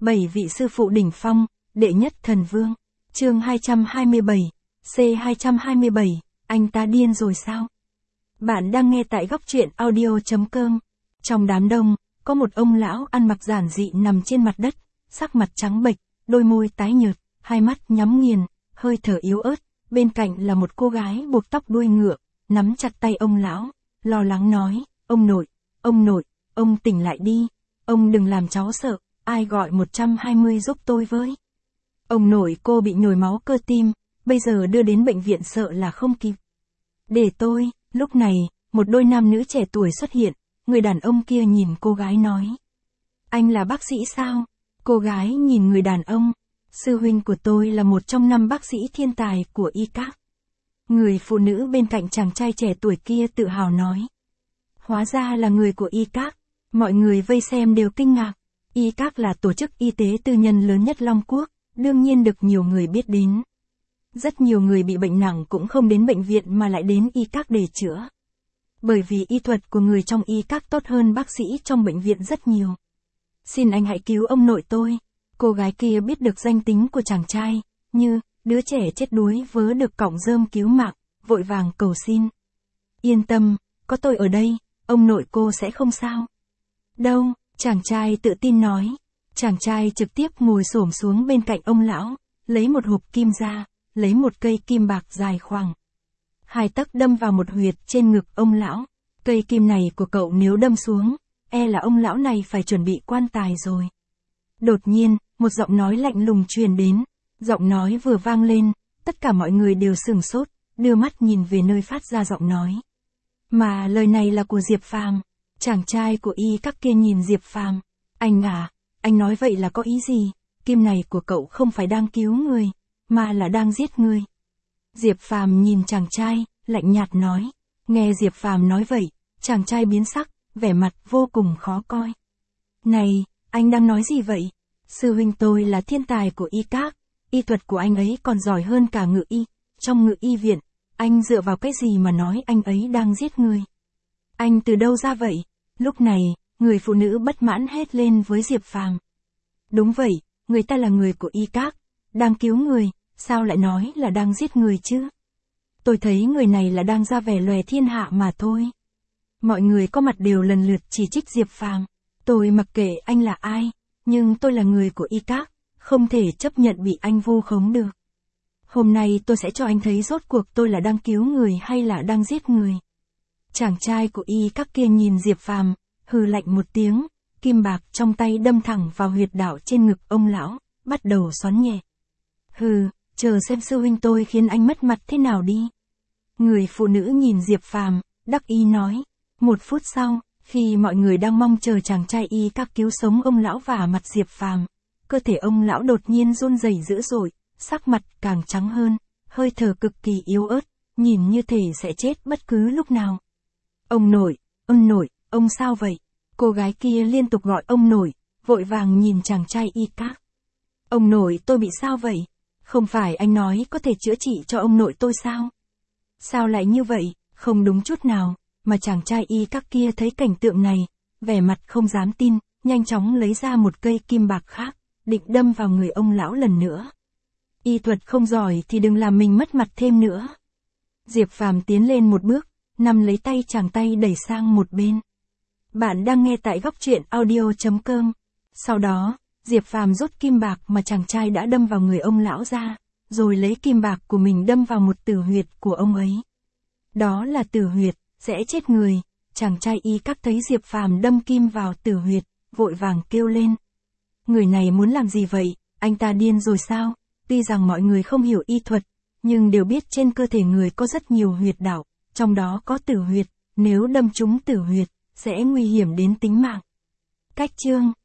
7 vị sư phụ đỉnh phong, đệ nhất thần vương. Chương 227, C227, anh ta điên rồi sao? Bạn đang nghe tại góc truyện audio.com. Trong đám đông, có một ông lão ăn mặc giản dị nằm trên mặt đất, sắc mặt trắng bệch, đôi môi tái nhợt, hai mắt nhắm nghiền, hơi thở yếu ớt. Bên cạnh là một cô gái buộc tóc đuôi ngựa, nắm chặt tay ông lão, lo lắng nói, ông nội, ông tỉnh lại đi, ông đừng làm cháu sợ, ai gọi 120 giúp tôi với. Ông nội cô bị nhồi máu cơ tim, bây giờ đưa đến bệnh viện sợ là không kịp. Để tôi, lúc này, một đôi nam nữ trẻ tuổi xuất hiện, người đàn ông kia nhìn cô gái nói. Anh là bác sĩ sao? Cô gái nhìn người đàn ông. Sư huynh của tôi là một trong 5 bác sĩ thiên tài của y các. Người phụ nữ bên cạnh chàng trai trẻ tuổi kia tự hào nói. Hóa ra là người của y các. Mọi người vây xem đều kinh ngạc. Y các là tổ chức y tế tư nhân lớn nhất Long Quốc, đương nhiên được nhiều người biết đến. Rất nhiều người bị bệnh nặng cũng không đến bệnh viện mà lại đến y các để chữa. Bởi vì y thuật của người trong y các tốt hơn bác sĩ trong bệnh viện rất nhiều. Xin anh hãy cứu ông nội tôi. Cô gái kia biết được danh tính của chàng trai, như, đứa trẻ chết đuối vớ được cọng rơm cứu mạng, vội vàng cầu xin. Yên tâm, có tôi ở đây, ông nội cô sẽ không sao. Đâu, chàng trai tự tin nói. Chàng trai trực tiếp ngồi xổm xuống bên cạnh ông lão, lấy một hộp kim ra, lấy một cây kim bạc dài khoảng 2 tấc đâm vào một huyệt trên ngực ông lão. Cây kim này của cậu nếu đâm xuống, e là ông lão này phải chuẩn bị quan tài rồi. Đột nhiên, một giọng nói lạnh lùng truyền đến. Giọng nói vừa vang lên, tất cả mọi người đều sửng sốt, đưa mắt nhìn về nơi phát ra giọng nói. Mà lời này là của Diệp Phàm. Chàng trai của y các kia nhìn Diệp Phàm. Anh à, anh nói vậy là có ý gì? Kim này của cậu không phải đang cứu người, mà là đang giết người. Diệp Phàm nhìn chàng trai, lạnh nhạt nói. Nghe Diệp Phàm nói vậy, chàng trai biến sắc, vẻ mặt vô cùng khó coi. Này, anh đang nói gì vậy? Sư huynh tôi là thiên tài của y các, y thuật của anh ấy còn giỏi hơn cả ngự y. Trong ngự y viện, anh dựa vào cái gì mà nói anh ấy đang giết người? Anh từ đâu ra vậy? Lúc này, người phụ nữ bất mãn hét lên với Diệp Phàm. Đúng vậy, người ta là người của y các, đang cứu người, sao lại nói là đang giết người chứ? Tôi thấy người này là đang ra vẻ lòe thiên hạ mà thôi. Mọi người có mặt đều lần lượt chỉ trích Diệp Phàm. Tôi mặc kệ anh là ai, nhưng tôi là người của y các, không thể chấp nhận bị anh vu khống được. Hôm nay tôi sẽ cho anh thấy rốt cuộc tôi là đang cứu người hay là đang giết người. Chàng trai của y các kia nhìn Diệp Phàm, hừ lạnh một tiếng, kim bạc trong tay đâm thẳng vào huyệt đạo trên ngực ông lão, bắt đầu xoắn nhẹ. Hừ, chờ xem sư huynh tôi khiến anh mất mặt thế nào đi. Người phụ nữ nhìn Diệp Phàm, đắc ý nói. 1 phút sau, khi mọi người đang mong chờ chàng trai y các cứu sống ông lão vả mặt Diệp Phàm, cơ thể ông lão đột nhiên run rẩy dữ dội, sắc mặt càng trắng hơn, hơi thở cực kỳ yếu ớt, nhìn như thể sẽ chết bất cứ lúc nào. Ông nội, ông sao vậy? Cô gái kia liên tục gọi ông nội, vội vàng nhìn chàng trai y các. Ông nội tôi bị sao vậy? Không phải anh nói có thể chữa trị cho ông nội tôi sao? Sao lại như vậy? Không đúng chút nào. Mà chàng trai y các kia thấy cảnh tượng này, vẻ mặt không dám tin, nhanh chóng lấy ra một cây kim bạc khác, định đâm vào người ông lão lần nữa. Y thuật không giỏi thì đừng làm mình mất mặt thêm nữa. Diệp Phàm tiến lên một bước, nắm lấy tay chàng tay đẩy sang một bên. Bạn đang nghe tại góc truyện audio.com. Sau đó, Diệp Phàm rút kim bạc mà chàng trai đã đâm vào người ông lão ra, rồi lấy kim bạc của mình đâm vào một tử huyệt của ông ấy. Đó là tử huyệt, sẽ chết người. Chàng trai y các thấy Diệp Phàm đâm kim vào tử huyệt, vội vàng kêu lên. Người này muốn làm gì vậy? Anh ta điên rồi sao? Tuy rằng mọi người không hiểu y thuật, nhưng đều biết trên cơ thể người có rất nhiều huyệt đạo, trong đó có tử huyệt, nếu đâm trúng tử huyệt, sẽ nguy hiểm đến tính mạng. Cách chương